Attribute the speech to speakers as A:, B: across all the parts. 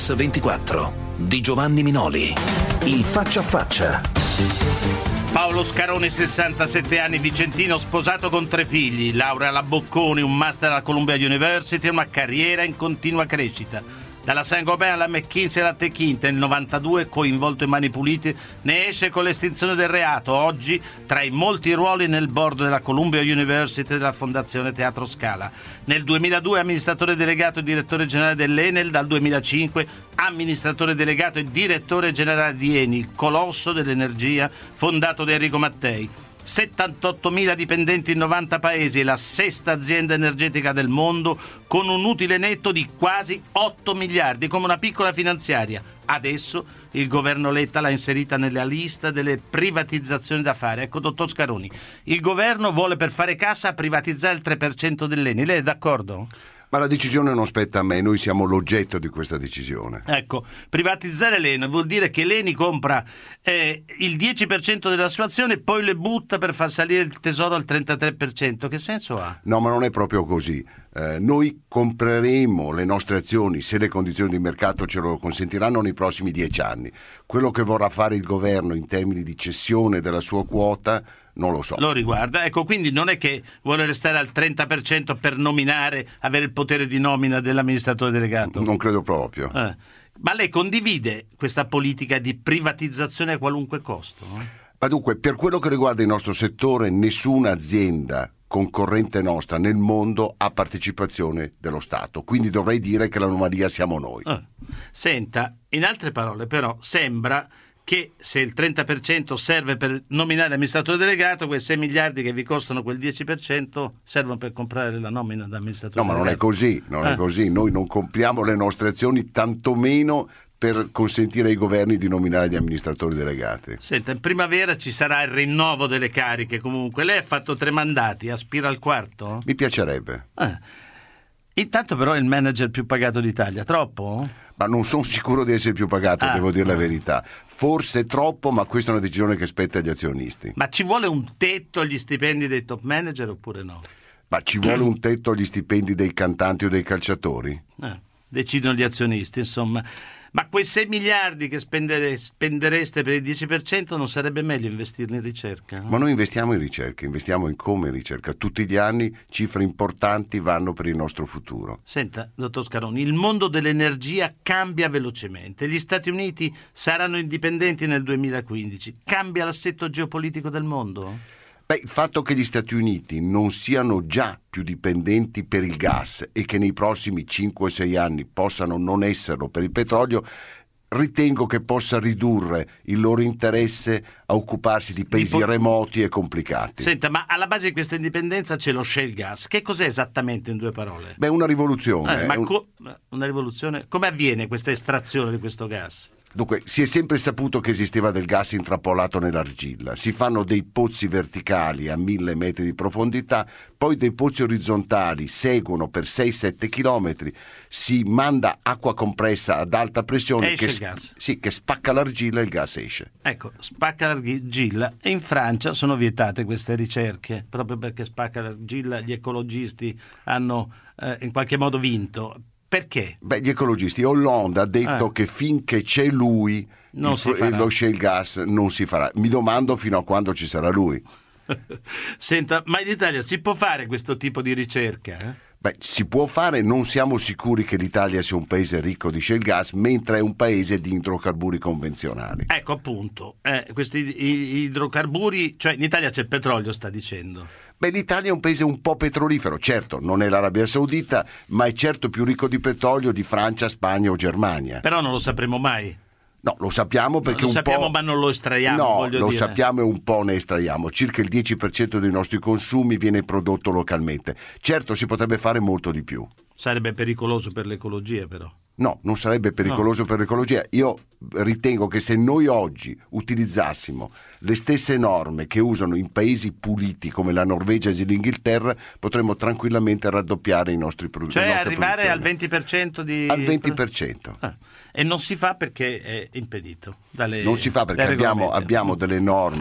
A: X24 di Giovanni Minoli. Il faccia a faccia.
B: Paolo Scaroni, 67 anni, vicentino, sposato con 3 figli, laurea alla Bocconi, un master alla Columbia University e una carriera in continua crescita. Dalla Saint-Gobain alla McKinsey e alla Techint, nel 92, coinvolto in Mani Pulite, ne esce con l'estinzione del reato. Oggi, tra i molti ruoli nel board della Columbia University e della Fondazione Teatro Scala. Nel 2002 amministratore delegato e direttore generale dell'Enel, dal 2005 amministratore delegato e direttore generale di Eni, il colosso dell'energia fondato da Enrico Mattei. 78.000 dipendenti in 90 paesi e la 6ª azienda energetica del mondo, con un utile netto di quasi 8 miliardi, come una piccola finanziaria. Adesso il governo Letta l'ha inserita nella lista delle privatizzazioni da fare. Ecco, dottor Scaroni, il governo vuole, per fare cassa, privatizzare il 3% dell'Eni. Lei è d'accordo?
C: Ma la decisione non spetta a me, noi siamo l'oggetto di questa decisione.
B: Ecco, privatizzare l'Eni vuol dire che l'Eni compra il 10% della sua azione e poi le butta per far salire il tesoro al 33%. Che senso ha?
C: No, ma non è proprio così. Noi compreremo le nostre azioni, se le condizioni di mercato ce lo consentiranno, nei prossimi 10 anni. Quello che vorrà fare il governo in termini di cessione della sua quota non lo so.
B: Lo riguarda, ecco, quindi non è che vuole restare al 30% per nominare, avere il potere di nomina dell'amministratore delegato?
C: Non credo proprio.
B: Ma lei condivide questa politica di privatizzazione a qualunque costo?
C: Ma dunque, per quello che riguarda il nostro settore, nessuna azienda concorrente nostra nel mondo ha partecipazione dello Stato, quindi dovrei dire che l'anomalia siamo noi.
B: Senta, in altre parole però sembra che se il 30% serve per nominare l'amministratore delegato, quei 6 miliardi che vi costano quel 10% servono per comprare la nomina da amministratore delegato.
C: No, ma non è così, è così. Noi non compriamo le nostre azioni, tantomeno per consentire ai governi di nominare gli amministratori delegati.
B: Senta, in primavera ci sarà il rinnovo delle cariche comunque. Lei ha fatto 3 mandati, aspira al 4?
C: Mi piacerebbe.
B: Intanto però è il manager più pagato d'Italia, troppo?
C: Ma non sono sicuro di essere più pagato, devo dire la verità. Forse troppo, ma questa è una decisione che spetta agli azionisti.
B: Ma ci vuole un tetto agli stipendi dei top manager oppure no?
C: Ma ci vuole un tetto agli stipendi dei cantanti o dei calciatori?
B: Decidono gli azionisti, insomma. Ma quei 6 miliardi che spendereste per il 10% non sarebbe meglio investirli in ricerca?
C: Ma noi investiamo in ricerca, investiamo in come in ricerca. Tutti gli anni cifre importanti vanno per il nostro futuro.
B: Senta, dottor Scaroni, il mondo dell'energia cambia velocemente. Gli Stati Uniti saranno indipendenti nel 2015. Cambia l'assetto geopolitico del mondo?
C: Il fatto che gli Stati Uniti non siano già più dipendenti per il gas e che nei prossimi 5 o 6 anni possano non esserlo per il petrolio, ritengo che possa ridurre il loro interesse a occuparsi di paesi remoti e complicati.
B: Senta, ma alla base di questa indipendenza c'è lo shale gas. Che cos'è esattamente, in 2 parole?
C: Una rivoluzione.
B: Una rivoluzione? Come avviene questa estrazione di questo gas?
C: Dunque, si è sempre saputo che esisteva del gas intrappolato nell'argilla. Si fanno dei pozzi verticali a 1000 metri di profondità, poi dei pozzi orizzontali seguono per 6-7 chilometri, si manda acqua compressa ad alta pressione
B: esce il gas.
C: Sì, che spacca l'argilla e il gas esce.
B: Ecco, spacca l'argilla. E in Francia sono vietate queste ricerche, proprio perché spacca l'argilla gli ecologisti hanno in qualche modo vinto. Perché?
C: Gli ecologisti. Hollande ha detto che finché c'è lui lo shale gas non si farà. Mi domando fino a quando ci sarà lui.
B: Senta, ma in Italia si può fare questo tipo di ricerca?
C: Si può fare, non siamo sicuri che l'Italia sia un paese ricco di shale gas, mentre è un paese di idrocarburi convenzionali.
B: Ecco appunto, questi idrocarburi, cioè in Italia c'è il petrolio, sta dicendo.
C: L'Italia è un paese un po' petrolifero, certo, non è l'Arabia Saudita, ma è certo più ricco di petrolio di Francia, Spagna o Germania.
B: Però non lo sapremo mai.
C: No, lo sappiamo perché
B: ma non lo estraiamo.
C: No, lo sappiamo e un po' ne estraiamo. Circa il 10% dei nostri consumi viene prodotto localmente. Certo, si potrebbe fare molto di più.
B: Sarebbe pericoloso per l'ecologia, però.
C: No, non sarebbe pericoloso per l'ecologia. Io ritengo che se noi oggi utilizzassimo le stesse norme che usano in paesi puliti come la Norvegia e l'Inghilterra, potremmo tranquillamente raddoppiare i nostri prodotti.
B: Cioè arrivare al 20% di...
C: Al 20%.
B: E non si fa perché è impedito dalle...
C: Non si fa perché abbiamo delle norme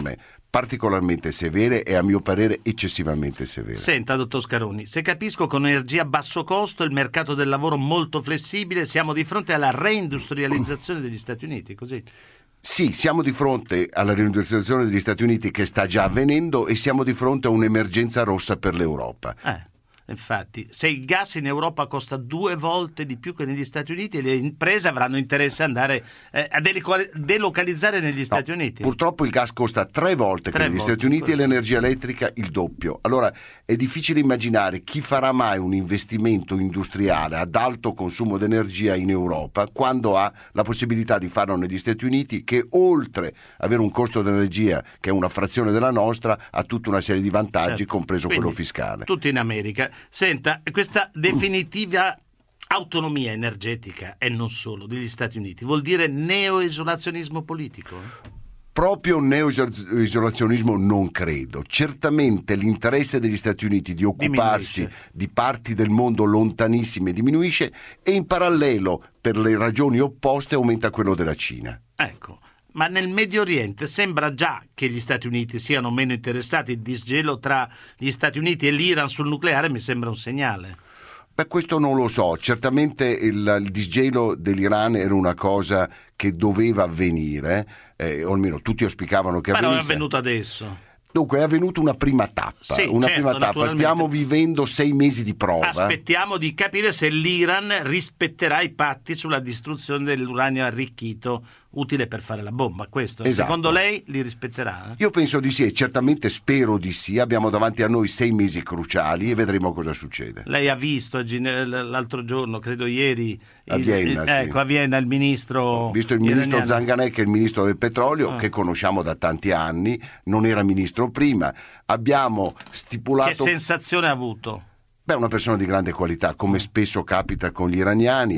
C: particolarmente severe e a mio parere eccessivamente severe.
B: Senta, dottor Scaroni, se capisco, con energia a basso costo, il mercato del lavoro molto flessibile, siamo di fronte alla reindustrializzazione degli Stati Uniti, così?
C: Sì, siamo di fronte alla reindustrializzazione degli Stati Uniti che sta già avvenendo e siamo di fronte a un'emergenza rossa per l'Europa.
B: Infatti, se il gas in Europa costa 2 volte di più che negli Stati Uniti, le imprese avranno interesse ad andare a delocalizzare negli Stati Uniti.
C: Purtroppo il gas costa 3 volte che negli Stati Uniti e l'energia elettrica il doppio. Allora è difficile immaginare chi farà mai un investimento industriale ad alto consumo di energia in Europa quando ha la possibilità di farlo negli Stati Uniti, che oltre ad avere un costo dell'energia che è una frazione della nostra, ha tutta una serie di vantaggi,
B: certo,
C: compreso
B: quindi,
C: quello fiscale.
B: Tutto in America. Senta, questa definitiva autonomia energetica, e non solo, degli Stati Uniti, vuol dire neoisolazionismo politico?
C: Proprio neoisolazionismo non credo. Certamente l'interesse degli Stati Uniti di occuparsi di parti del mondo lontanissime diminuisce, e in parallelo, per le ragioni opposte, aumenta quello della Cina.
B: Ecco. Ma nel Medio Oriente sembra già che gli Stati Uniti siano meno interessati. Il disgelo tra gli Stati Uniti e l'Iran sul nucleare mi sembra un segnale.
C: Beh, questo non lo so. Certamente il disgelo dell'Iran era una cosa che doveva avvenire, o almeno tutti auspicavano che avvenisse.
B: Ma non è avvenuto adesso.
C: Dunque è avvenuta una prima tappa, prima tappa. Stiamo vivendo 6 mesi di prova.
B: Aspettiamo di capire se l'Iran rispetterà i patti sulla distruzione dell'uranio arricchito utile per fare la bomba. Questo,
C: esatto.
B: Secondo lei li rispetterà?
C: Io penso di sì, e certamente spero di sì. Abbiamo davanti a noi 6 mesi cruciali e vedremo cosa succede.
B: Lei ha visto l'altro giorno, credo ieri,
C: a Vienna,
B: a Vienna il ministro.
C: Ho visto il ministro Zanganè, che è il ministro del petrolio, che conosciamo da tanti anni, non era ministro prima. Abbiamo stipulato.
B: Che sensazione ha avuto?
C: Beh, una persona di grande qualità, come spesso capita con gli iraniani.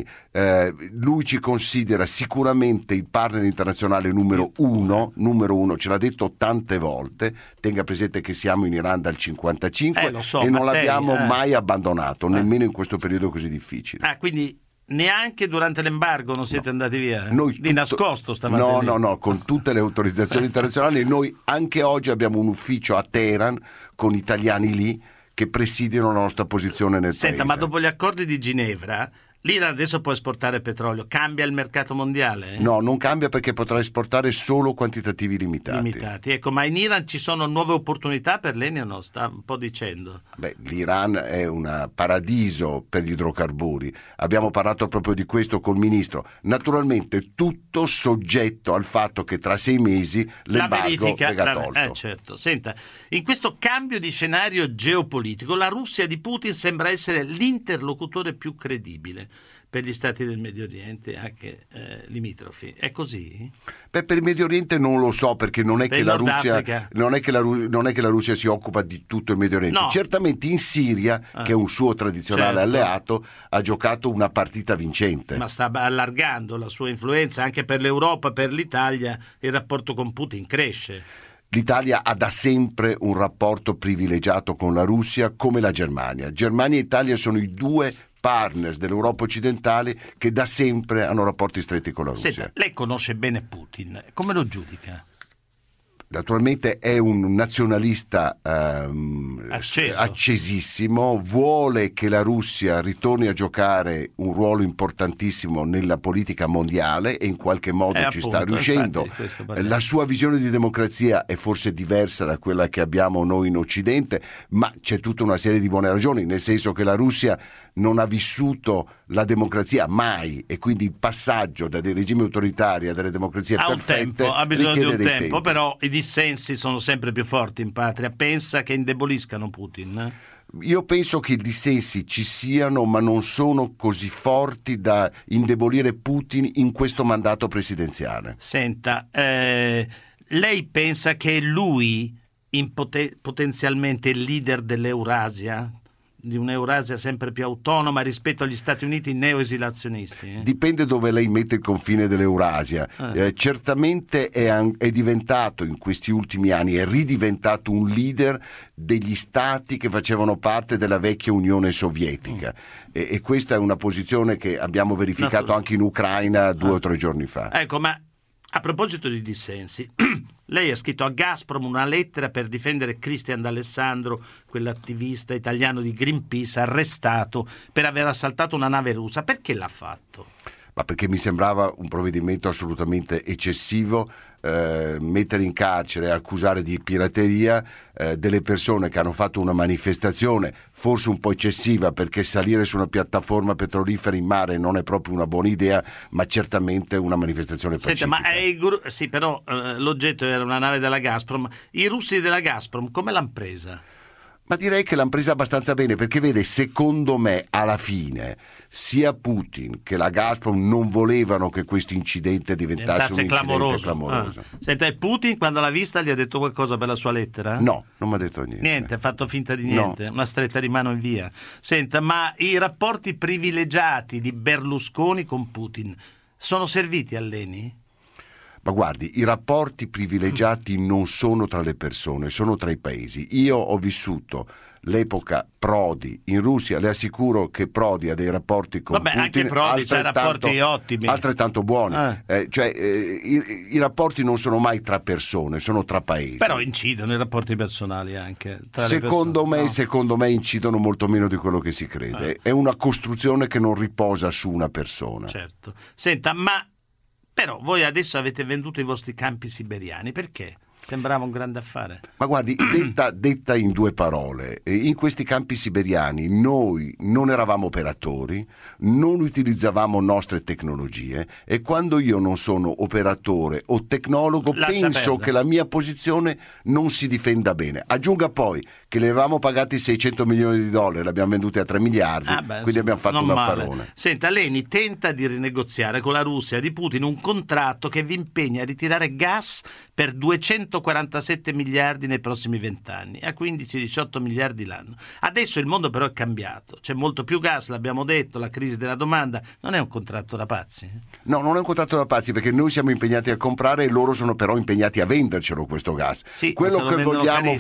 C: Lui ci considera sicuramente il partner internazionale numero uno, ce l'ha detto tante volte. Tenga presente che siamo in Iran dal 1955 e non l'abbiamo mai abbandonato, nemmeno in questo periodo così difficile.
B: Quindi neanche durante l'embargo non siete andati via? Nascosto stavate lì?
C: No, con tutte le autorizzazioni internazionali. Noi anche oggi abbiamo un ufficio a Teheran con italiani lì che presidiano la nostra posizione nel paese.
B: Ma dopo gli accordi di Ginevra, l'Iran adesso può esportare petrolio. Cambia il mercato mondiale?
C: No, non cambia, perché potrà esportare solo quantitativi limitati.
B: Ecco, ma in Iran ci sono nuove opportunità per l'Eni o no? Sta un po' dicendo.
C: Beh, l'Iran è un paradiso per gli idrocarburi. Abbiamo parlato proprio di questo col ministro. Naturalmente tutto soggetto al fatto che tra 6 mesi l'embargo venga tolto.
B: Certo. Senta, in questo cambio di scenario geopolitico, la Russia di Putin sembra essere l'interlocutore più credibile per gli stati del Medio Oriente, anche limitrofi. È così?
C: Beh, per il Medio Oriente non lo so, perché non è che la Russia non è che la Russia si occupa di tutto il Medio Oriente.
B: No.
C: Certamente in Siria, che è un suo tradizionale alleato, ha giocato una partita vincente.
B: Ma sta allargando la sua influenza anche per l'Europa, per l'Italia. Il rapporto con Putin cresce.
C: L'Italia ha da sempre un rapporto privilegiato con la Russia, come la Germania. Germania e Italia sono i 2 partners dell'Europa occidentale che da sempre hanno rapporti stretti con la Russia.
B: Senta, lei conosce bene Putin, come lo giudica?
C: Naturalmente è un nazionalista accesissimo, vuole che la Russia ritorni a giocare un ruolo importantissimo nella politica mondiale e in qualche modo ci sta riuscendo. La sua visione di democrazia è forse diversa da quella che abbiamo noi in Occidente, ma c'è tutta una serie di buone ragioni, nel senso che la Russia non ha vissuto la democrazia mai, e quindi il passaggio da dei regimi autoritari a delle democrazie perfette
B: ha bisogno di un tempo,
C: tempi.
B: Però i dissensi sono sempre più forti in patria. Pensa che indeboliscano Putin?
C: Io penso che i dissensi ci siano, ma non sono così forti da indebolire Putin in questo mandato presidenziale.
B: Senta, lei pensa che lui potenzialmente il leader dell'Eurasia, di un'Eurasia sempre più autonoma rispetto agli Stati Uniti neoesilazionisti?
C: Dipende dove lei mette il confine dell'Eurasia. Certamente è diventato in questi ultimi anni, è ridiventato un leader degli stati che facevano parte della vecchia Unione Sovietica, e questa è una posizione che abbiamo verificato anche in Ucraina 2 o 3 giorni fa.
B: Ecco, ma a proposito di dissensi, Lei ha scritto a Gazprom una lettera per difendere Christian D'Alessandro, quell'attivista italiano di Greenpeace arrestato per aver assaltato una nave russa. Perché l'ha fatto?
C: Ma perché mi sembrava un provvedimento assolutamente eccessivo, mettere in carcere e accusare di pirateria delle persone che hanno fatto una manifestazione forse un po' eccessiva, perché salire su una piattaforma petrolifera in mare non è proprio una buona idea, ma certamente una manifestazione pacifica.
B: Senta, ma sì, però l'oggetto era una nave della Gazprom. I russi della Gazprom come l'hanno presa?
C: Ma direi che l'hanno presa abbastanza bene, perché vede, secondo me alla fine sia Putin che la Gazprom non volevano che questo incidente diventasse un incidente clamoroso.
B: Senta, e Putin quando l'ha vista gli ha detto qualcosa per la sua lettera?
C: No, non mi ha detto niente.
B: Niente, ha fatto finta di niente, no. Una stretta di mano in via. Senta, ma i rapporti privilegiati di Berlusconi con Putin sono serviti all'Eni?
C: Ma guardi, i rapporti privilegiati non sono tra le persone, sono tra i paesi. Io ho vissuto l'epoca Prodi in Russia, le assicuro che Prodi ha dei rapporti con Putin
B: anche Prodi c'ha rapporti ottimi,
C: altrettanto buoni. I rapporti non sono mai tra persone, sono tra paesi.
B: Però incidono i rapporti personali anche tra
C: secondo
B: le
C: persone. Secondo me incidono molto meno di quello che si crede. È una costruzione che non riposa su una persona.
B: Certo. Senta, ma però voi adesso avete venduto i vostri campi siberiani, perché? Sembrava un grande affare.
C: Ma guardi, detta in due parole, in questi campi siberiani noi non eravamo operatori, non utilizzavamo nostre tecnologie, e quando io non sono operatore o tecnologo penso che la mia posizione non si difenda bene. Aggiunga poi che le avevamo pagati $600 milioni, l'abbiamo venduti a 3 miliardi, quindi abbiamo fatto un affarone.
B: Senta, l'Eni tenta di rinegoziare con la Russia di Putin un contratto che vi impegna a ritirare gas per 247 miliardi nei prossimi 20 anni, a 15-18 miliardi l'anno. Adesso il mondo però è cambiato, c'è molto più gas, l'abbiamo detto, la crisi della domanda. Non è un contratto da pazzi?
C: No, non è un contratto da pazzi, perché noi siamo impegnati a comprare e loro sono però impegnati a vendercelo questo gas.
B: Sì,
C: quello che vogliamo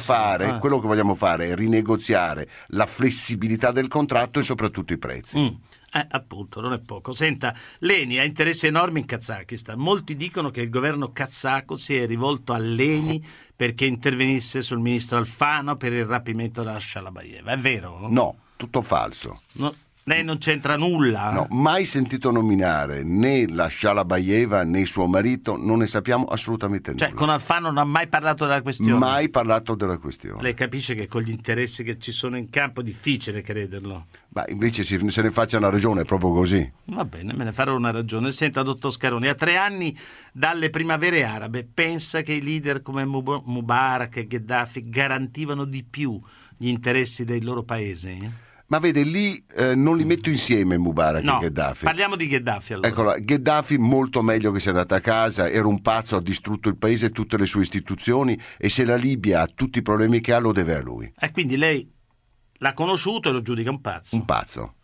C: fare è rinegoziare la flessibilità del contratto e soprattutto i prezzi.
B: Appunto, non è poco. Senta, l'Eni ha interessi enormi in Kazakistan. Molti dicono che il governo kazako si è rivolto all'Eni perché intervenisse sul ministro Alfano per il rapimento della Shalabayeva. È vero?
C: No, tutto falso.
B: No, lei non c'entra nulla?
C: No, mai sentito nominare né la Shalabayeva né suo marito, non ne sappiamo assolutamente nulla.
B: Cioè, con Alfano non ha mai parlato della questione?
C: Mai parlato della questione.
B: Lei capisce che con gli interessi che ci sono in campo è difficile crederlo.
C: Ma invece se ne faccia una ragione, è proprio così.
B: Va bene, me ne farò una ragione. Senta, dottor Scaroni, a 3 anni dalle primavere arabe, pensa che i leader come Mubarak e Gheddafi garantivano di più gli interessi dei loro paesi?
C: Ma vede, lì non li metto insieme Mubarak e Gheddafi.
B: Parliamo di Gheddafi allora.
C: Eccola, Gheddafi molto meglio che sia andato a casa, era un pazzo, ha distrutto il paese e tutte le sue istituzioni, e se la Libia ha tutti i problemi che ha lo deve a lui.
B: E quindi lei l'ha conosciuto e lo giudica un pazzo?
C: Un pazzo.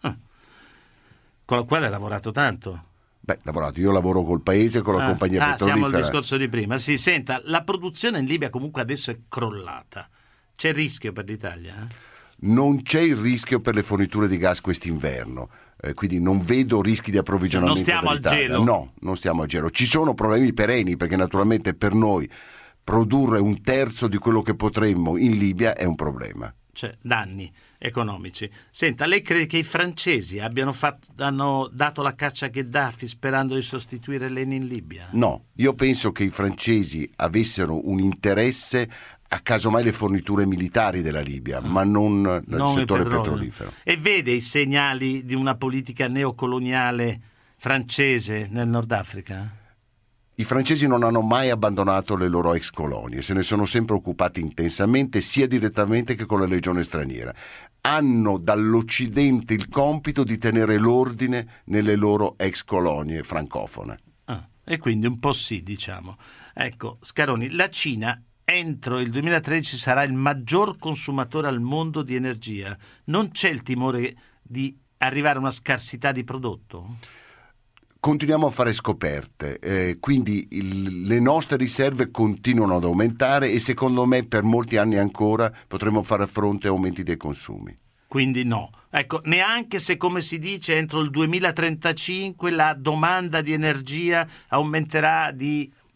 B: Con la quale ha lavorato tanto?
C: Io lavoro col paese, con la compagnia petrolifera.
B: Siamo al discorso di prima. Sì, senta, la produzione in Libia comunque adesso è crollata. C'è rischio per l'Italia?
C: Non c'è il rischio per le forniture di gas quest'inverno, quindi non vedo rischi di approvvigionamento.
B: Non stiamo al gelo?
C: No, non stiamo al gelo. Ci sono problemi per Eni, perché naturalmente per noi produrre 1/3 di quello che potremmo in Libia è un problema.
B: Cioè, danni economici. Senta, lei crede che i francesi hanno dato la caccia a Gheddafi sperando di sostituire l'Eni in Libia?
C: No, io penso che i francesi avessero un interesse a casomai le forniture militari della Libia, ma non nel settore petrolifero.
B: E vede i segnali di una politica neocoloniale francese nel Nord Africa?
C: I francesi non hanno mai abbandonato le loro ex colonie, se ne sono sempre occupati intensamente, sia direttamente che con la legione straniera. Hanno dall'Occidente il compito di tenere l'ordine nelle loro ex colonie francofone.
B: E quindi un po' sì, diciamo. Ecco, Scaroni, la Cina entro il 2013 sarà il maggior consumatore al mondo di energia. Non c'è il timore di arrivare a una scarsità di prodotto?
C: Continuiamo a fare scoperte, quindi le nostre riserve continuano ad aumentare e secondo me per molti anni ancora potremo fare fronte a aumenti dei consumi.
B: Quindi no. Ecco, neanche se, come si dice, entro il 2035 la domanda di energia aumenterà di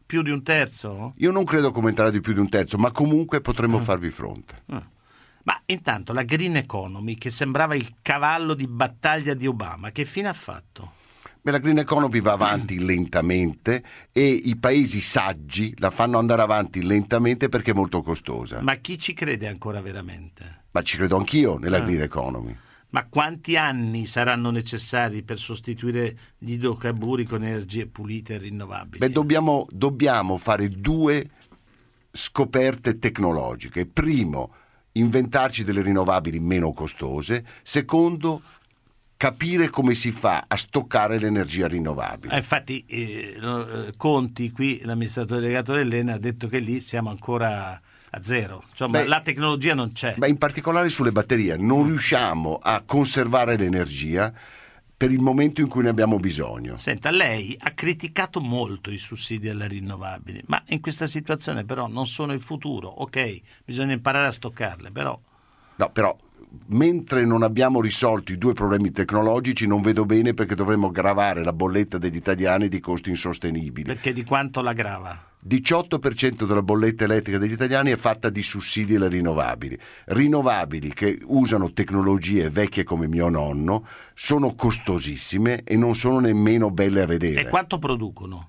B: più di un terzo?
C: Io non credo che aumenterà di più di un terzo, ma comunque potremo farvi fronte.
B: Ma intanto la green economy, che sembrava il cavallo di battaglia di Obama, che fine ha fatto?
C: Beh, la green economy va avanti lentamente e i paesi saggi la fanno andare avanti lentamente perché è molto costosa.
B: Ma chi ci crede ancora veramente?
C: Ma ci credo anch'io nella green economy.
B: Ma quanti anni saranno necessari per sostituire gli idrocarburi con energie pulite e rinnovabili?
C: Beh, dobbiamo fare 2 scoperte tecnologiche. Primo, inventarci delle rinnovabili meno costose. Secondo, capire come si fa a stoccare l'energia rinnovabile.
B: Infatti Conti, qui l'amministratore delegato dell'Enel, ha detto che lì siamo ancora a zero, insomma la tecnologia non c'è.
C: In particolare sulle batterie non riusciamo a conservare l'energia per il momento in cui ne abbiamo bisogno.
B: Senta, lei ha criticato molto i sussidi alle rinnovabili, ma in questa situazione però non sono il futuro. Ok, bisogna imparare a stoccarle, però...
C: No, però mentre non abbiamo risolto i 2 problemi tecnologici non vedo bene perché dovremmo gravare la bolletta degli italiani di costi insostenibili.
B: Perché di quanto la grava?
C: 18% della bolletta elettrica degli italiani è fatta di sussidi alle rinnovabili che usano tecnologie vecchie come mio nonno, sono costosissime e non sono nemmeno belle a vedere.
B: E quanto producono?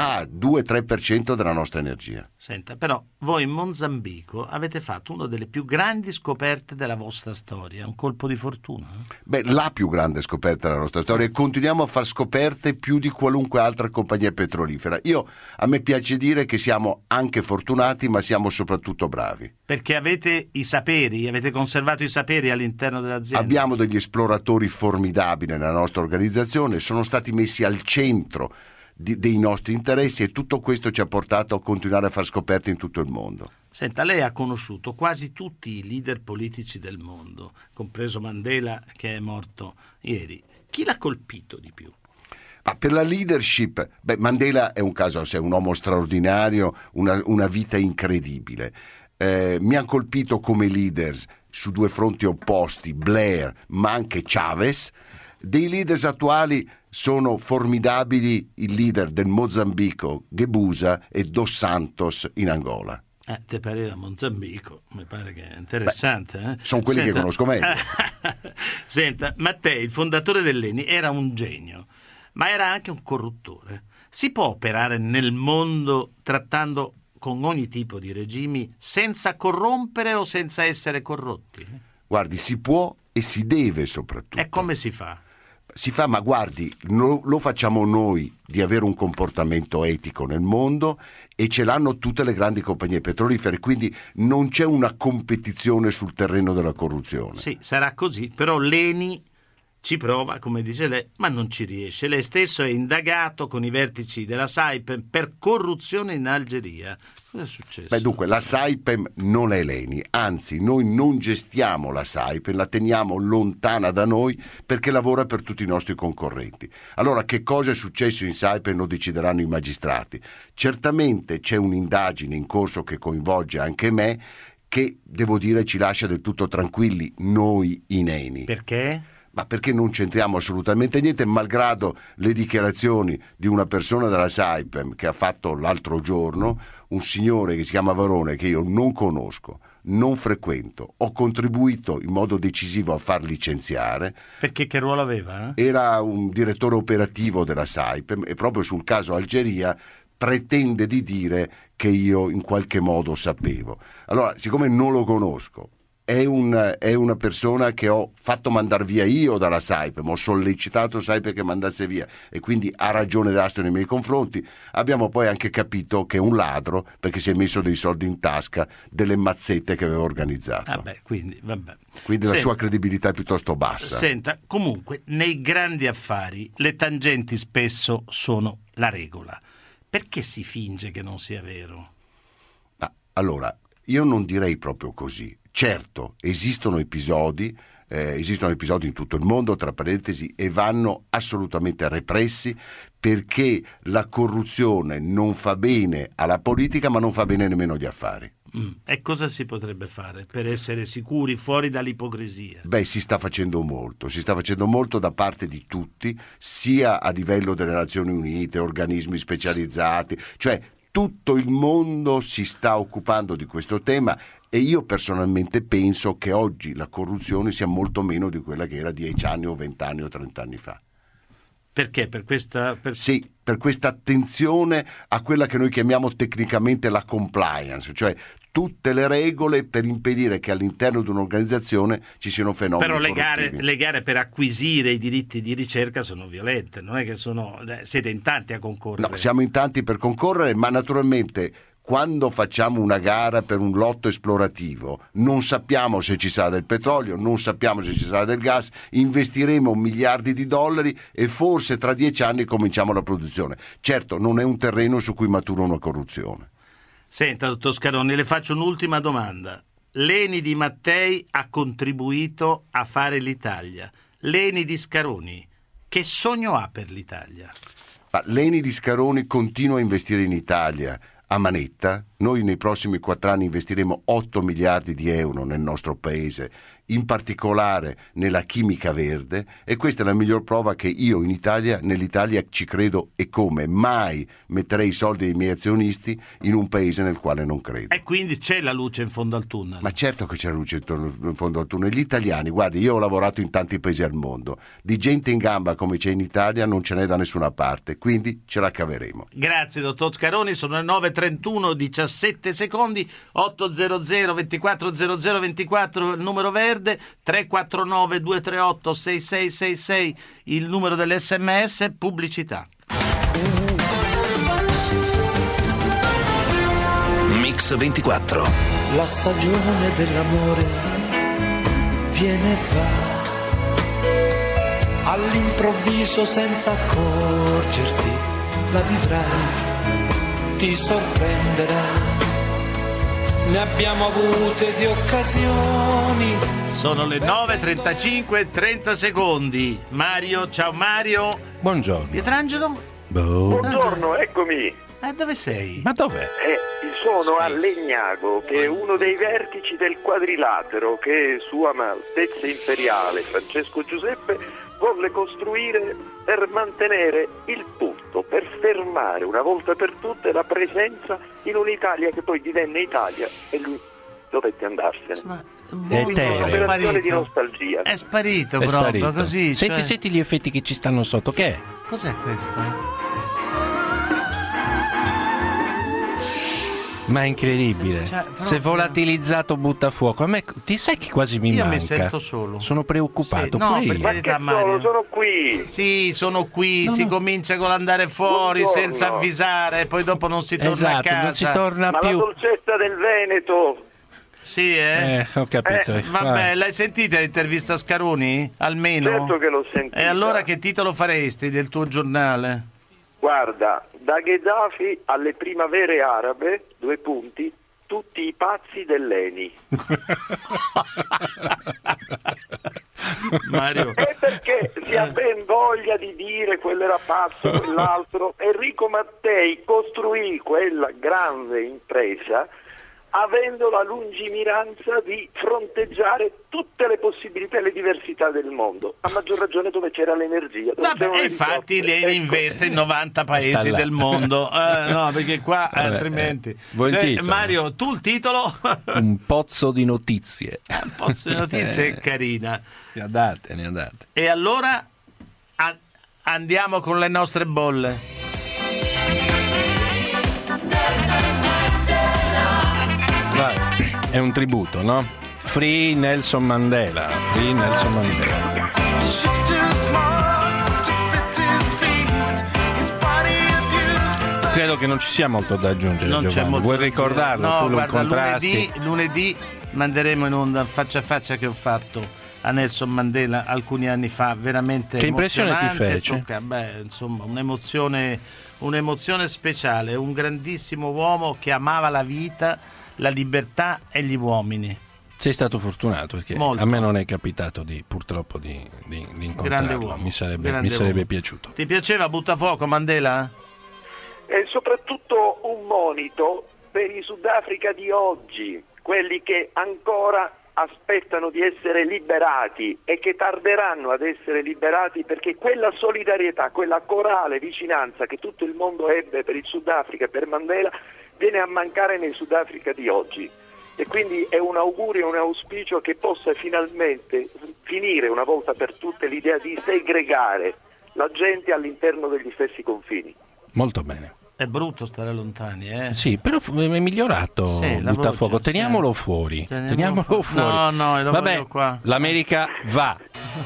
C: 2-3% della nostra energia.
B: Senta, però voi in Mozambico avete fatto una delle più grandi scoperte della vostra storia, un colpo di fortuna.
C: La più grande scoperta della nostra storia, e continuiamo a far scoperte più di qualunque altra compagnia petrolifera. A me piace dire che siamo anche fortunati, ma siamo soprattutto bravi.
B: Perché avete i saperi, avete conservato i saperi all'interno dell'azienda.
C: Abbiamo degli esploratori formidabili nella nostra organizzazione, sono stati messi al centro dei nostri interessi e tutto questo ci ha portato a continuare a far scoperte in tutto il mondo.
B: Senta, lei ha conosciuto quasi tutti i leader politici del mondo, compreso Mandela che è morto ieri. Chi l'ha colpito di più?
C: Ma per la leadership, Mandela è un caso a sé, un uomo straordinario, una vita incredibile. Mi ha colpito come leaders su 2 fronti opposti, Blair ma anche Chavez. Dei leaders attuali sono formidabili il leader del Mozambico, Gebusa, e Dos Santos in Angola.
B: Te pareva Mozambico? Mi pare che è interessante.
C: Sono quelli che conosco meglio.
B: Senta, Mattei, il fondatore dell'ENI, era un genio, ma era anche un corruttore. Si può operare nel mondo trattando con ogni tipo di regimi senza corrompere o senza essere corrotti?
C: Guardi, si può e si deve soprattutto.
B: E come si fa?
C: Si fa, ma guardi, lo facciamo noi di avere un comportamento etico nel mondo e ce l'hanno tutte le grandi compagnie petrolifere, quindi non c'è una competizione sul terreno della corruzione.
B: Sì, sarà così, però l'ENI ci prova, come dice lei, ma non ci riesce. Lei stesso è indagato con i vertici della Saipem per corruzione in Algeria. Cosa è successo?
C: Dunque, la Saipem non è l'ENI, anzi, noi non gestiamo la Saipem, la teniamo lontana da noi perché lavora per tutti i nostri concorrenti. Allora, che cosa è successo in Saipem lo decideranno i magistrati. Certamente c'è un'indagine in corso che coinvolge anche me, che, devo dire, ci lascia del tutto tranquilli noi in ENI.
B: Perché?
C: Ma perché non c'entriamo assolutamente niente, malgrado le dichiarazioni di una persona della Saipem che ha fatto l'altro giorno, un signore che si chiama Varone, che io non conosco, non frequento, ho contribuito in modo decisivo a far licenziare.
B: Perché che ruolo aveva?
C: Era un direttore operativo della Saipem e proprio sul caso Algeria pretende di dire che io in qualche modo sapevo. Allora, siccome non lo conosco, è una persona che ho fatto mandare via io dalla Saipem, ho sollecitato Saipem che mandasse via e quindi ha ragione d'astro nei miei confronti. Abbiamo poi anche capito che è un ladro perché si è messo dei soldi in tasca delle mazzette che aveva organizzato.
B: Quindi
C: la sua credibilità è piuttosto bassa.
B: Senta, comunque nei grandi affari le tangenti spesso sono la regola. Perché si finge che non sia vero?
C: Allora, io non direi proprio così. Certo, esistono episodi in tutto il mondo, tra parentesi, e vanno assolutamente repressi perché la corruzione non fa bene alla politica, ma non fa bene nemmeno agli affari.
B: E cosa si potrebbe fare per essere sicuri fuori dall'ipocrisia?
C: Si sta facendo molto da parte di tutti, sia a livello delle Nazioni Unite, organismi specializzati, cioè tutto il mondo si sta occupando di questo tema e io personalmente penso che oggi la corruzione sia molto meno di quella che era 10 anni o 20 anni o 30 anni fa.
B: Perché?
C: Sì, per questa attenzione a quella che noi chiamiamo tecnicamente la compliance, cioè tutte le regole per impedire che all'interno di un'organizzazione ci siano fenomeni
B: corruttivi. Le gare per acquisire i diritti di ricerca sono violente, non è che siete in tanti a concorrere.
C: No, siamo in tanti per concorrere, ma naturalmente quando facciamo una gara per un lotto esplorativo non sappiamo se ci sarà del petrolio, non sappiamo se ci sarà del gas, investiremo miliardi di dollari e forse tra 10 anni cominciamo la produzione. Certo, non è un terreno su cui matura una corruzione.
B: Senta, dottor Scaroni, le faccio un'ultima domanda. L'Eni di Mattei ha contribuito a fare l'Italia. L'Eni di Scaroni, che sogno ha per l'Italia?
C: Ma l'Eni di Scaroni continua a investire in Italia a manetta. Noi nei prossimi 4 anni investiremo 8 miliardi di euro nel nostro paese, in particolare nella chimica verde, e questa è la miglior prova che io nell'Italia ci credo e come. Mai metterei i soldi dei miei azionisti in un paese nel quale non credo.
B: E quindi c'è la luce in fondo al tunnel?
C: Ma certo che c'è la luce in fondo al tunnel. Gli italiani, guardi, io ho lavorato in tanti paesi al mondo, di gente in gamba come c'è in Italia non ce n'è da nessuna parte, quindi ce la caveremo.
B: Grazie dottor Scaroni, sono le 9:31, 17 secondi, 800 24 00 24 il numero verde, 349 238 6666 il numero dell'SMS. Pubblicità.
A: Mix 24.
D: La stagione dell'amore viene e va, all'improvviso senza accorgerti la vivrai, ti sorprenderà. Ne abbiamo avute di occasioni.
B: Sono le 9:35, 30 secondi. Mario, ciao Mario.
E: Buongiorno.
B: Pietrangelo?
F: Buongiorno, eccomi.
B: Dove sei?
E: Ma dov'è?
F: Sono a Legnago, che è uno dei vertici del quadrilatero che Sua Altezza Imperiale Francesco Giuseppe volle costruire per mantenere il punto, per fermare una volta per tutte la presenza in un'Italia che poi divenne Italia e lui dovette andarsene.
B: Ma
F: un'operazione di nostalgia.
B: È sparito
E: È
B: proprio
E: sparito.
B: così.
E: Senti gli effetti che ci stanno sotto. Che è?
B: Cos'è questo?
E: Ma è incredibile. Se volatilizzato butta fuoco. A me ti sai che quasi mi manca.
B: Io mi sento solo.
E: Sono preoccupato.
B: Sì, no,
E: pure io.
F: Ma che solo, sono qui.
B: Sì, sono qui, si comincia con l'andare fuori
F: Buongiorno.
B: senza avvisare, poi dopo non si torna a
E: Esatto,
B: casa.
E: non si torna
F: Ma la
E: più.
F: dolcezza del Veneto.
B: Sì,
E: Ho capito.
B: Vabbè, l'hai sentita l'intervista a Scaroni? Almeno?
F: Certo che l'ho sentita.
B: E allora che titolo faresti del tuo giornale?
F: Guarda, da Gheddafi alle primavere arabe, tutti i pazzi dell'Eni.
B: Mario.
F: E perché si ha ben voglia di dire quello era pazzo, quell'altro. Enrico Mattei costruì quella grande impresa avendo la lungimiranza di fronteggiare tutte le possibilità e le diversità del mondo, a maggior ragione dove c'era l'energia.
B: Vabbè, infatti lei investe in 90 paesi del mondo, no, perché qua altrimenti.
E: Vuoi il titolo?
B: Mario, tu il titolo?
E: Un pozzo di notizie.
B: Un pozzo di notizie è carina.
E: Ne ha date.
B: E allora andiamo con le nostre bolle.
E: Vai. È un tributo, no? Free Nelson Mandela. Credo che non ci sia molto da aggiungere,
B: Non c'è
E: Giovanni.
B: molto
E: Vuoi
B: da
E: ricordarlo?
B: dire. No,
E: Tu lo
B: guarda,
E: incontrasti.
B: lunedì manderemo in onda il faccia a faccia che ho fatto a Nelson Mandela alcuni anni fa, veramente
E: Che impressione ti
B: emozionante,
E: fece?
B: Insomma, un'emozione speciale, un grandissimo uomo che amava la vita, la libertà e gli uomini.
E: Sei stato fortunato perché
B: Molto.
E: a me non è capitato purtroppo di
B: Grande
E: incontrarlo.
B: uomo.
E: Mi sarebbe
B: uomo.
E: piaciuto.
B: Ti piaceva Buttafuoco, Mandela?
F: E soprattutto un monito per i Sudafrica di oggi, quelli che ancora aspettano di essere liberati e che tarderanno ad essere liberati, perché quella solidarietà, quella corale vicinanza che tutto il mondo ebbe per il Sudafrica e per Mandela viene a mancare nel Sudafrica di oggi. E quindi è un augurio, un auspicio che possa finalmente finire una volta per tutte l'idea di segregare la gente all'interno degli stessi confini.
E: Molto bene.
B: È brutto stare lontani, eh?
E: Sì, però è migliorato.
B: Sì,
E: Buttafuoco.
B: voce,
E: Teniamolo
B: sì.
E: fuori.
B: Teniamolo
E: fuori.
B: No, lo
E: vabbè,
B: voglio qua.
E: L'America va.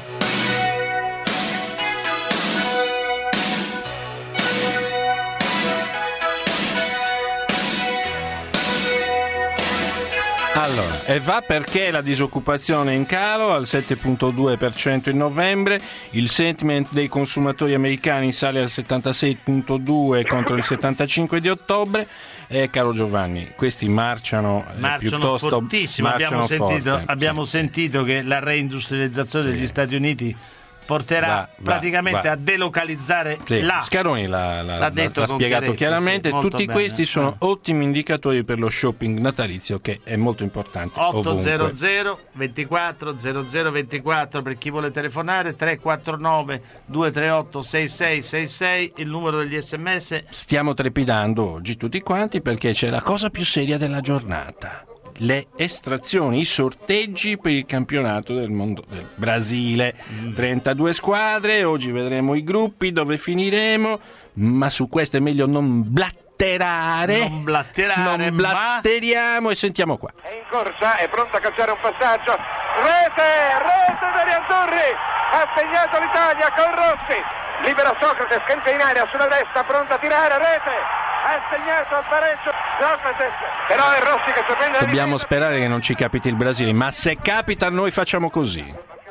E: Allora, e va perché la disoccupazione è in calo al 7,2% in novembre, il sentiment dei consumatori americani sale al 76,2% contro il 75% di ottobre. E caro Giovanni, questi marciano piuttosto
B: fortissimo. Abbiamo sentito che la reindustrializzazione degli Stati Uniti porterà praticamente a delocalizzare là.
E: Scaroni l'ha spiegato chiaramente. Tutti
B: bene.
E: Questi sono ottimi indicatori per lo shopping natalizio, che è molto importante.
B: 800 24 00 24 per chi vuole telefonare, 349 238 6666 il numero degli SMS.
E: Stiamo trepidando oggi tutti quanti perché c'è la cosa più seria della giornata: le estrazioni, i sorteggi per il campionato del mondo del Brasile. 32 squadre, oggi vedremo i gruppi, dove finiremo, ma su questo è meglio non blatterare.
B: Non
E: blatteriamo e sentiamo qua.
G: È in corsa, è pronto a calciare un passaggio. Rete degli azzurri, ha segnato l'Italia con Rossi. Libera Socrate, schianta in aria sulla destra, pronto a tirare, rete. Ha segnato al pareggio Socrate, però è Rossi che sorprende.
E: Dobbiamo sperare che non ci capiti il Brasile, ma se capita noi facciamo così.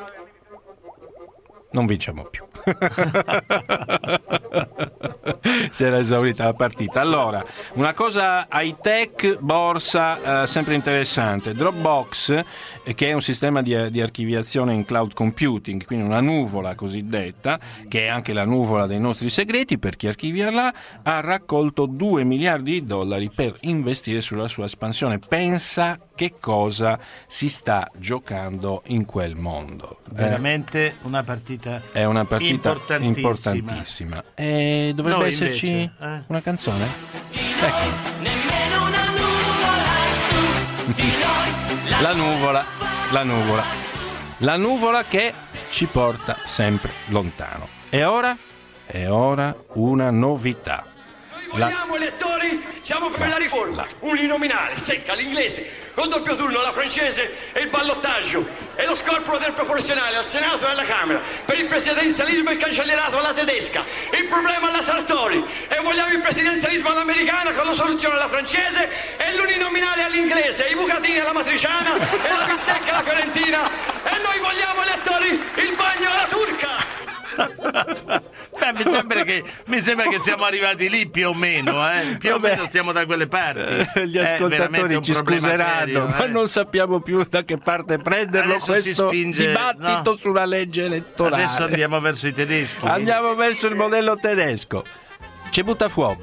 E: Non vinciamo più. Si era esaurita la partita. Allora, una cosa high tech, borsa, sempre interessante. Dropbox, che è un sistema di archiviazione in cloud computing, quindi una nuvola cosiddetta, che è anche la nuvola dei nostri segreti per chi archivia là, ha raccolto $2 miliardi per investire sulla sua espansione. Pensa che cosa si sta giocando in quel mondo.
B: Veramente una partita.
E: È una partita
B: importantissima.
E: E dovrebbe
B: Noi
E: esserci
B: invece,
E: una canzone? Ecco. La nuvola che ci porta sempre lontano. E ora una novità.
H: Vogliamo elettori, siamo per la riforma, uninominale, secca, l'inglese, col doppio turno, la francese e il ballottaggio, e lo scorporo del proporzionale al Senato e alla Camera, per il presidenzialismo e il cancellerato alla tedesca, il problema alla Sartori, e vogliamo il presidenzialismo all'americana con la soluzione alla francese e l'uninominale all'inglese, i bucatini alla matriciana e la bistecca alla fiorentina, e noi vogliamo elettori il bagno alla turca.
B: Beh, mi sembra che siamo arrivati lì più o meno, più o meno stiamo da quelle parti.
E: Gli ascoltatori ci scuseranno, serio, ma non sappiamo più da che parte prenderlo.
B: Adesso
E: questo dibattito sulla legge elettorale.
B: Adesso andiamo verso i tedeschi.
E: Andiamo verso il modello tedesco. C'è Buttafuoco.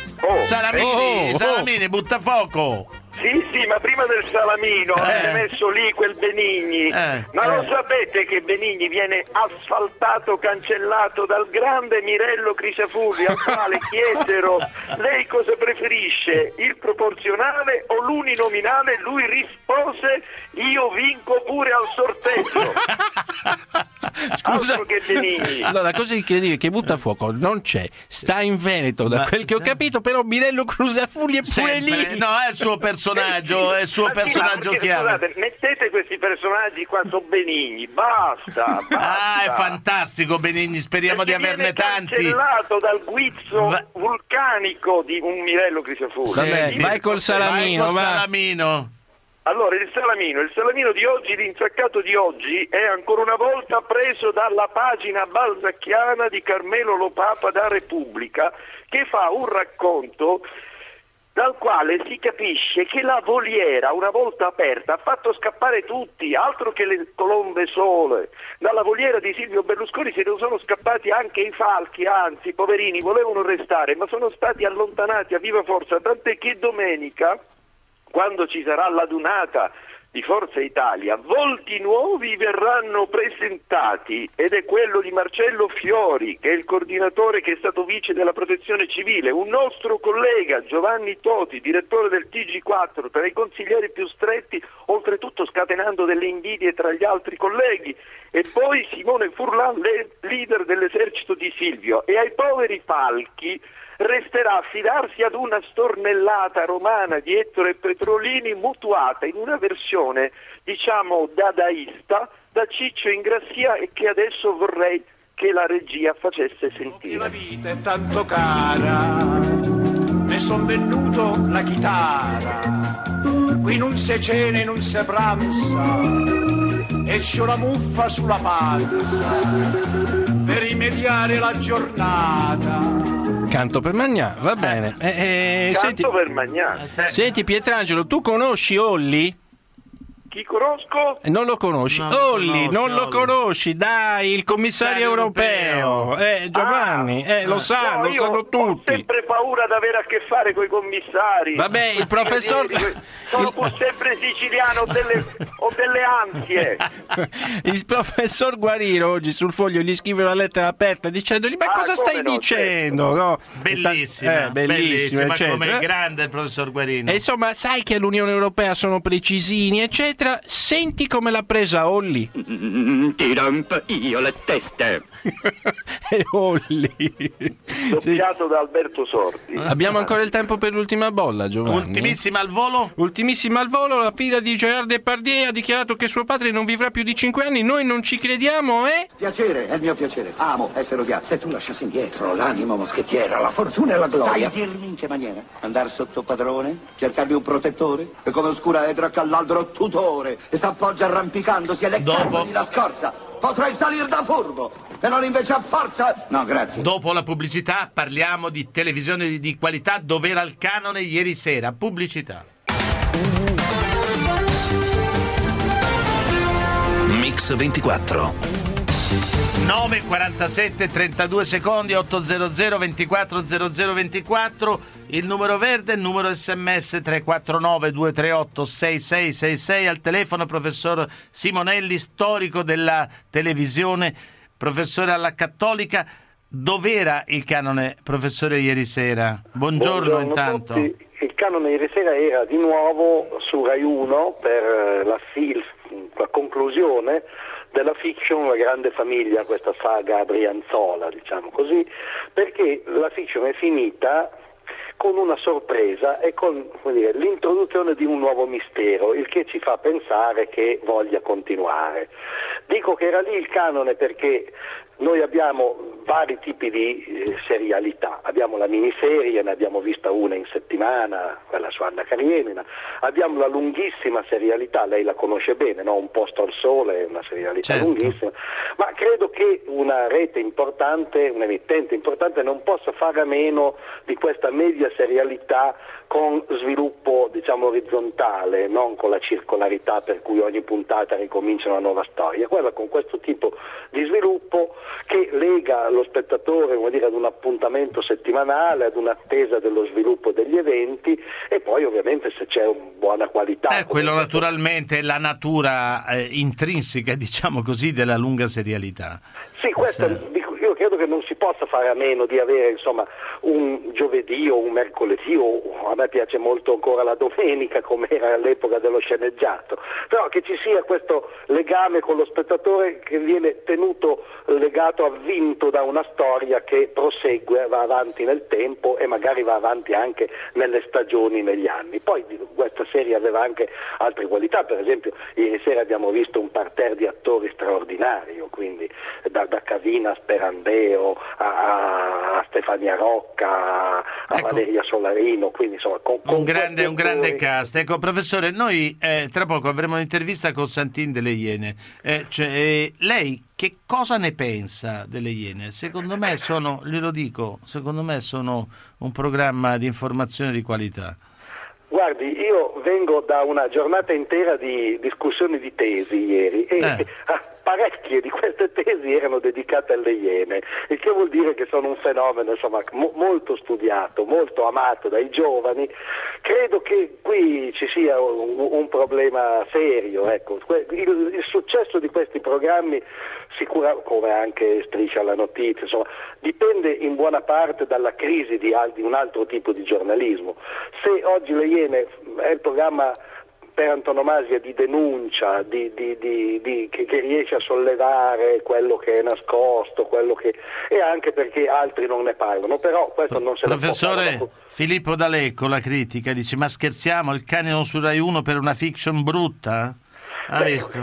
B: Salamini, Buttafuoco.
F: Sì, ma prima del Salamino avete messo lì quel Benigni. Ma lo sapete che Benigni viene asfaltato, cancellato dal grande Mirello Crisafulli, al quale chiesero: lei cosa preferisce, il proporzionale o l'uninominale? Lui rispose: io vinco pure al sorteggio.
E: Scusa,
F: altro che Benigni.
E: Allora, la cosa incredibile è che Buttafuoco non c'è, sta in Veneto, da quel che ho capito, però Mirello Crisafulli è pure lì.
B: No, è il suo personaggio, è il suo personaggio chiave.
F: Scusate, mettete questi personaggi qua, sono Benigni, basta.
B: È fantastico Benigni, speriamo di averne tanti.
F: Cancellato dal guizzo vulcanico di un Mirello Crisafulli.
E: Vabbè, vai col Salamino,
B: Salamino.
F: Allora, il Salamino di oggi, l'insaccato di oggi, è ancora una volta preso dalla pagina balzacchiana di Carmelo Lopapa da Repubblica, che fa un racconto dal quale si capisce che la voliera, una volta aperta, ha fatto scappare tutti, altro che le colombe sole. Dalla voliera di Silvio Berlusconi se ne sono scappati anche i falchi, anzi, i poverini volevano restare, ma sono stati allontanati a viva forza, tant'è che domenica, quando ci sarà l'adunata di Forza Italia, volti nuovi verranno presentati, ed è quello di Marcello Fiori, che è il coordinatore, che è stato vice della Protezione Civile, un nostro collega Giovanni Toti, direttore del TG4, tra i consiglieri più stretti, oltretutto scatenando delle invidie tra gli altri colleghi, e poi Simone Furlan, leader dell'esercito di Silvio. E ai poveri falchi resterà affidarsi ad una stornellata romana di Ettore Petrolini, mutuata in una versione, diciamo, dadaista da Ciccio Ingrassia, e che adesso vorrei che la regia facesse sentire.
I: La vita è tanto cara, ne son venuto la chitarra, qui non si cena e non si pranza, e c'ho la muffa sulla panza per rimediare la giornata.
E: Canto per Magnà, va bene.
F: Canto per Magnà.
E: Senti Pietrangelo, tu conosci Olli?
F: Chi conosco?
E: Non lo conosci? Olli, non lo conosci? Dai, il commissario europeo. Giovanni, lo sanno, lo sanno tutti.
F: Ho sempre paura di avere a che fare con i commissari.
E: Vabbè, il professor...
F: Sono pur sempre siciliano, ho delle ansie.
E: Il professor Guarino oggi sul Foglio gli scrive una lettera aperta dicendogli: ma cosa stai dicendo? No,
B: bellissima, come è grande il professor Guarino.
E: E insomma, sai che all'Unione Europea sono precisini, eccetera. Senti come l'ha presa Olli.
J: Ti rompo io le teste.
E: E Olli
F: doppiato da Alberto Sordi.
E: Abbiamo ancora il tempo per l'ultima bolla, Giovanni.
B: Ultimissima al volo,
E: la figlia di Gerard Depardieu ha dichiarato che suo padre non vivrà più di 5 anni. Noi non ci crediamo,
K: Piacere, è il mio piacere. Amo essere odiato. Se tu lasciassi indietro l'animo moschettiera, la fortuna e la gloria, sai dirmi in che maniera? Andar sotto padrone? Cercarmi un protettore? E come oscura edra all'albero tutore e s'appoggia arrampicandosi alle gambe di la scorza. Potrei salire da furbo e non invece a forza. No, grazie.
B: Dopo la pubblicità parliamo di televisione di qualità. Dov'era il canone ieri sera? Pubblicità.
A: Mix 24.
B: 9:47, 32 secondi, 800 24 00 24, il numero verde, il numero sms 349 238 6666, al telefono professor Simonelli, storico della televisione, professore alla Cattolica. Dov'era il canone, professore, ieri sera? Buongiorno intanto.
L: Il canone ieri sera era di nuovo su Rai 1 per la conclusione della fiction La grande famiglia, questa saga brianzola, diciamo così, perché la fiction è finita con una sorpresa e con, come dire, l'introduzione di un nuovo mistero, il che ci fa pensare che voglia continuare. Dico che era lì il canone perché noi abbiamo vari tipi di serialità, abbiamo la miniserie, ne abbiamo vista una in settimana, quella su Anna Karenina, abbiamo la lunghissima serialità, lei la conosce bene, no? Un posto al sole, una serialità lunghissima, ma credo che una rete importante, un'emittente importante non possa fare a meno di questa media serialità con sviluppo, diciamo, orizzontale, non con la circolarità per cui ogni puntata ricomincia una nuova storia, quella con questo tipo di sviluppo che lega lo spettatore, come dire, ad un appuntamento settimanale, ad un'attesa dello sviluppo degli eventi, e poi ovviamente se c'è una buona qualità.
B: Quello naturalmente è la natura intrinseca, diciamo così, della lunga serialità.
L: Sì, questo io credo che non si possa fare a meno di avere, insomma, un giovedì o un mercoledì, o a me piace molto ancora la domenica come era all'epoca dello sceneggiato, però che ci sia questo legame con lo spettatore che viene tenuto legato, avvinto da una storia che prosegue, va avanti nel tempo e magari va avanti anche nelle stagioni, negli anni. Poi questa serie aveva anche altre qualità, per esempio ieri sera abbiamo visto un parterre di attori straordinario, quindi da Cavina a Sperandeo a Stefania Rocca a Valeria Solarino, quindi insomma
B: un grande cast. Ecco, professore, noi tra poco avremo un'intervista con Santin delle Iene. Lei che cosa ne pensa delle Iene? Secondo me sono un programma di informazione di qualità.
L: Guardi, io vengo da una giornata intera di discussioni di tesi ieri e parecchie di queste tesi erano dedicate alle Iene, il che vuol dire che sono un fenomeno, insomma, molto studiato, molto amato dai giovani, Credo che qui ci sia un problema serio, ecco. Il successo di questi programmi sicuramente, come anche Striscia alla Notizia, insomma, dipende in buona parte dalla crisi di un altro tipo di giornalismo. Se oggi Le Iene è il programma per antonomasia di denuncia, che riesce a sollevare quello che è nascosto, e anche perché altri non ne parlano, però questo non se ne può
B: Professore
L: fare.
B: Filippo D'Alecco, la critica, dice: ma scherziamo, il cane non su Rai 1 per una fiction brutta? Ha visto?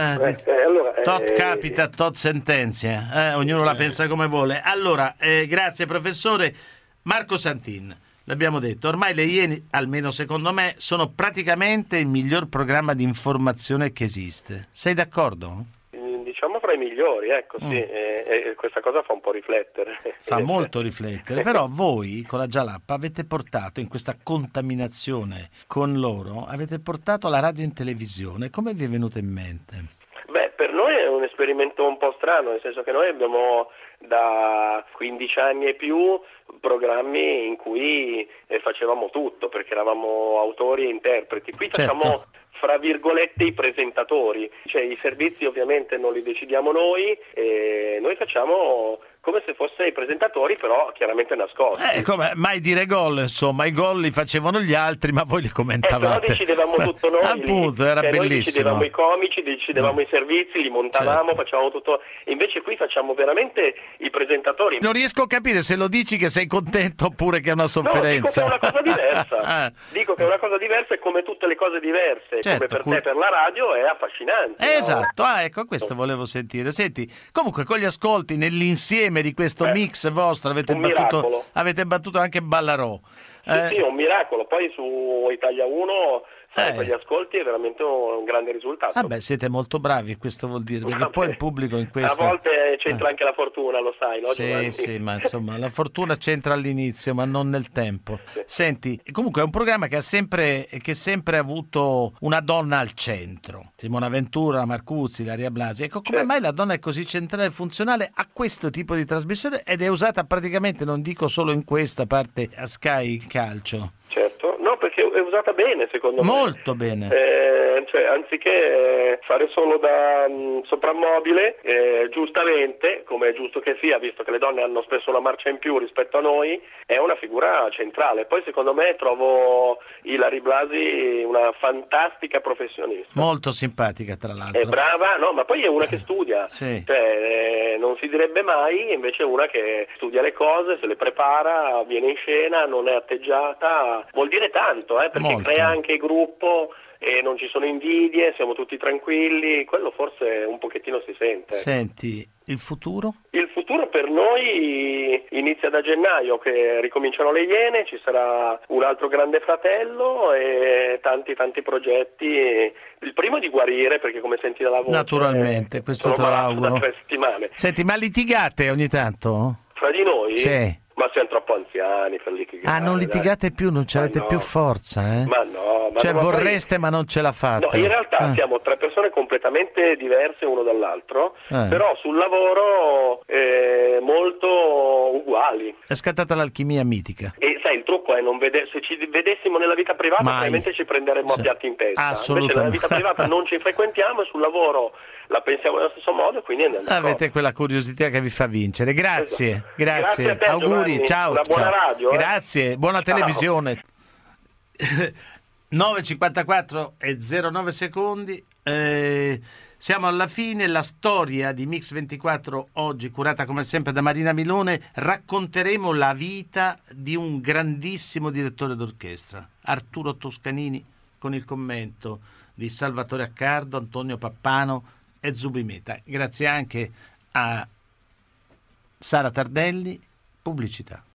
B: Tot capita, tot sentenzia, ognuno la pensa come vuole. Allora, grazie professore. Marco Santin, l'abbiamo detto, ormai Le Iene, almeno secondo me, sono praticamente il miglior programma di informazione che esiste. Sei d'accordo?
M: Diciamo fra i migliori, ecco, sì, e questa cosa fa un po' riflettere.
B: Fa molto riflettere, però voi con la Giallappa avete portato in questa contaminazione con loro, avete portato la radio in televisione. Come vi è venuto in mente?
M: Beh, per noi è un esperimento un po' strano, nel senso che noi abbiamo da 15 anni e più programmi in cui facevamo tutto, perché eravamo autori e interpreti. Qui facciamo, fra virgolette, i presentatori, cioè i servizi ovviamente non li decidiamo noi, e noi facciamo come se fosse i presentatori, però chiaramente nascosti.
B: Come mai dire gol, insomma, i gol li facevano gli altri, ma voi li commentavate.
M: Però decidevamo tutto noi.
B: Appunto, era bellissimo.
M: Noi decidevamo i comici, decidevamo i servizi, li montavamo, facevamo tutto. Invece qui facciamo veramente i presentatori.
B: Non riesco a capire se lo dici che sei contento oppure che è una sofferenza.
M: No, dico che è una cosa diversa. Dico che è una cosa diversa, e come tutte le cose diverse, come per te per la radio, è affascinante.
B: Esatto, ecco, questo volevo sentire. Senti, comunque con gli ascolti nell'insieme di questo mix vostro avete battuto anche Ballarò.
M: Sì, è un miracolo. Poi su Italia 1 quegli ascolti è veramente un grande risultato.
B: Siete molto bravi, questo vuol dire, perché poi il pubblico in questo...
M: A volte c'entra anche la fortuna, lo sai, no?
B: Sì, ma insomma la fortuna c'entra all'inizio, ma non nel tempo. Senti, comunque è un programma che ha sempre avuto una donna al centro. Simona Ventura, Marcuzzi, Ilaria Blasi. Ecco, come mai la donna è così centrale e funzionale a questo tipo di trasmissione ed è usata praticamente, non dico solo in questa, a parte a Sky il calcio?
M: Certo, no, perché è usata bene, secondo me.
B: Molto bene.
M: Cioè, anziché fare solo da soprammobile, giustamente, come è giusto che sia, visto che le donne hanno spesso una marcia in più rispetto a noi, è una figura centrale. Poi secondo me trovo Ilaria Blasi una fantastica professionista.
B: Molto simpatica, tra l'altro.
M: È brava, no, ma poi è una che studia.
B: Sì.
M: Cioè, non si direbbe mai, invece è una che studia le cose, se le prepara, viene in scena, non è atteggiata. Vuol dire tanto, perché
B: molto.
M: Crea anche gruppo e non ci sono invidie, siamo tutti tranquilli, quello forse un pochettino si sente.
B: Senti, il futuro?
M: Il futuro per noi inizia da gennaio, che ricominciano Le Iene, ci sarà un altro Grande Fratello e tanti progetti. Il primo è di guarire, perché come senti dalla voce...
B: Naturalmente, questo te lo auguro.
M: Da 3 settimane.
B: Senti, ma litigate ogni tanto?
M: Fra di noi?
B: Sì.
M: Ma siamo troppo anziani per litigare.
B: Non litigate più, non ce l'avete più forza,
M: Ma no.
B: Cioè vorreste ma non ce la fate.
M: No, in realtà siamo 3 persone completamente diverse uno dall'altro, però sul lavoro molto uguali.
B: È scattata l'alchimia mitica.
M: E sai, il trucco è non vedere, se ci vedessimo nella vita privata probabilmente ci prenderemmo a piatti in testa.
B: Assolutamente.
M: Invece nella vita privata non ci frequentiamo e sul lavoro la pensiamo nello stesso modo, e quindi andiamo d'accordo.
B: Avete quella curiosità che vi fa vincere. Grazie,
M: Esatto.
B: grazie.
M: A te,
B: auguri,
M: Giovanni.
B: ciao.
M: Una buona radio.
B: Grazie, buona televisione. 9:54 e 09 secondi. Siamo alla fine. La storia di Mix 24 oggi, curata come sempre da Marina Milone. Racconteremo la vita di un grandissimo direttore d'orchestra, Arturo Toscanini, con il commento di Salvatore Accardo, Antonio Pappano e Zubi Meta. Grazie anche a Sara Tardelli. Pubblicità.